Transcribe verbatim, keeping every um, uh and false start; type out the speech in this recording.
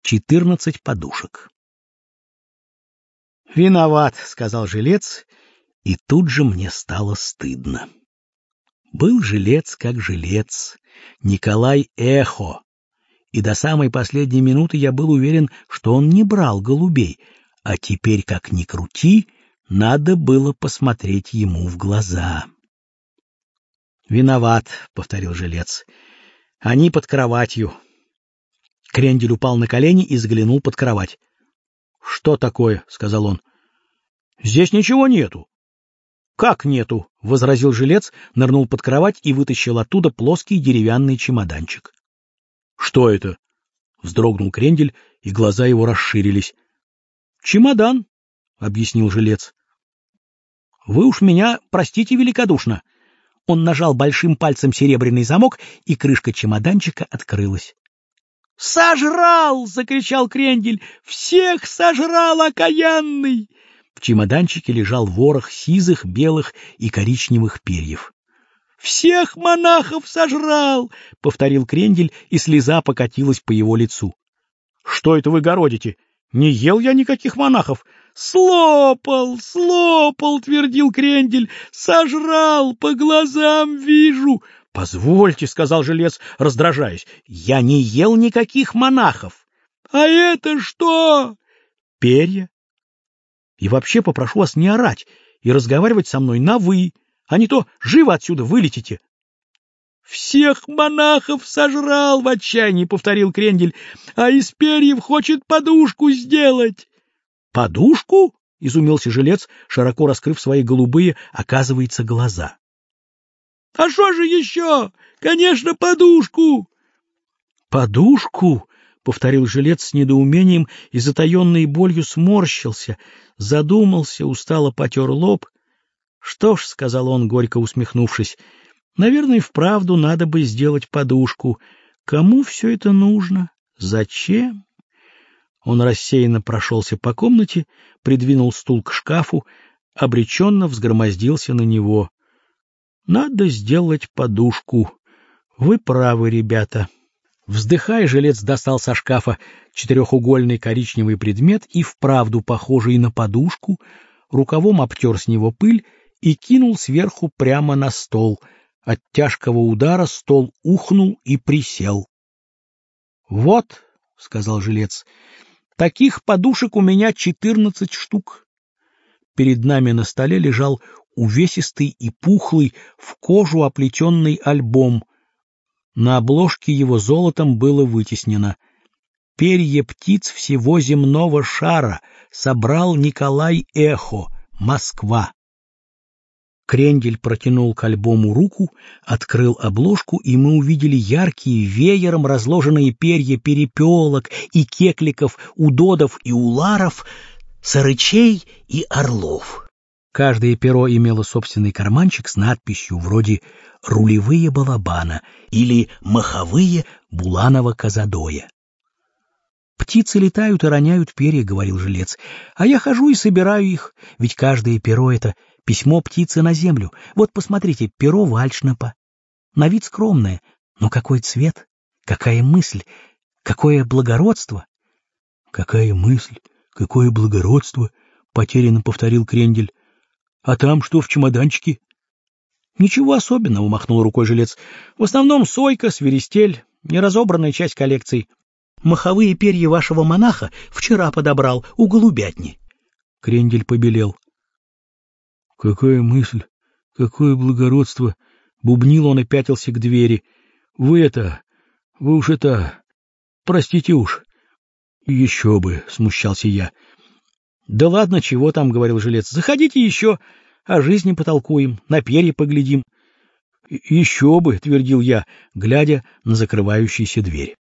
четырнадцать подушек. «Виноват», — сказал жилец, и тут же мне стало стыдно. Был жилец как жилец, Николай Эхо, и до самой последней минуты я был уверен, что он не брал голубей, а теперь, как ни крути, надо было посмотреть ему в глаза. «Виноват», — повторил жилец, — «они под кроватью». Крендель упал на колени и заглянул под кровать. «Что такое?» — сказал он. «Здесь ничего нету». «Как нету?» — возразил жилец, нырнул под кровать и вытащил оттуда плоский деревянный чемоданчик. «Что это?» — вздрогнул Крендель, и глаза его расширились. «Чемодан», — объяснил жилец. «Вы уж меня простите великодушно». Он нажал большим пальцем серебряный замок, и крышка чемоданчика открылась. «Сожрал!» — закричал Крендель. «Всех сожрал, окаянный!» В чемоданчике лежал ворох сизых, белых и коричневых перьев. «Всех монахов сожрал!» — повторил Крендель, и слеза покатилась по его лицу. «Что это вы городите? Не ел я никаких монахов!» «Слопал, слопал!» — твердил Крендель. «Сожрал, по глазам вижу!» «Позвольте», — сказал жилец, раздражаясь, — «я не ел никаких монахов». «А это что?» «Перья. И вообще попрошу вас не орать и разговаривать со мной на «вы», а не то живо отсюда вылетите». «Всех монахов сожрал!» — в отчаянии повторил Крендель. «А из перьев хочет подушку сделать». «Подушку?» — изумился жилец, широко раскрыв свои голубые, оказывается, глаза. «А что же еще? Конечно, подушку!» «Подушку?» — повторил жилец с недоумением и затаенной болью сморщился, задумался, устало потер лоб. «Что ж», — сказал он, горько усмехнувшись, — «наверное, и вправду надо бы сделать подушку. Кому все это нужно? Зачем?» Он рассеянно прошелся по комнате, придвинул стул к шкафу, обреченно взгромоздился на него. «Надо сделать подушку. Вы правы, ребята». Вздыхая, жилец достал со шкафа четырехугольный коричневый предмет и вправду похожий на подушку, рукавом обтер с него пыль и кинул сверху прямо на стол. От тяжкого удара стол ухнул и присел. «Вот», — сказал жилец, — «таких подушек у меня четырнадцать штук». Перед нами на столе лежал увесистый и пухлый, в кожу оплетенный альбом. На обложке его золотом было вытеснено: «Перья птиц всего земного шара собрал Николай Эхо, Москва». Крендель протянул к альбому руку, открыл обложку, и мы увидели яркие, веером разложенные перья перепелок и кекликов, удодов и уларов, сарычей и орлов. Каждое перо имело собственный карманчик с надписью вроде «Рулевые Балабана» или «Маховые Буланова-Казадоя». «Птицы летают и роняют перья», — говорил жилец, — «а я хожу и собираю их, ведь каждое перо — это письмо птицы на землю. Вот посмотрите, перо вальшнепа. На вид скромное, но какой цвет, какая мысль, какое благородство!» «Какая мысль, какое благородство!» — потерянно повторил Крендель. «А там что в чемоданчике?» «Ничего особенного», — махнул рукой жилец. «В основном сойка, свиристель, неразобранная часть коллекции. Маховые перья вашего монаха вчера подобрал у голубятни». Крендель побелел. «Какая мысль, какое благородство!» — бубнил он и пятился к двери. «Вы это... вы уж это... простите уж». «Еще бы», — смущался я. «Да ладно, чего там», — говорил жилец. «Заходите еще, о жизни потолкуем, на перья поглядим». «Еще бы», — твердил я, глядя на закрывающуюся дверь.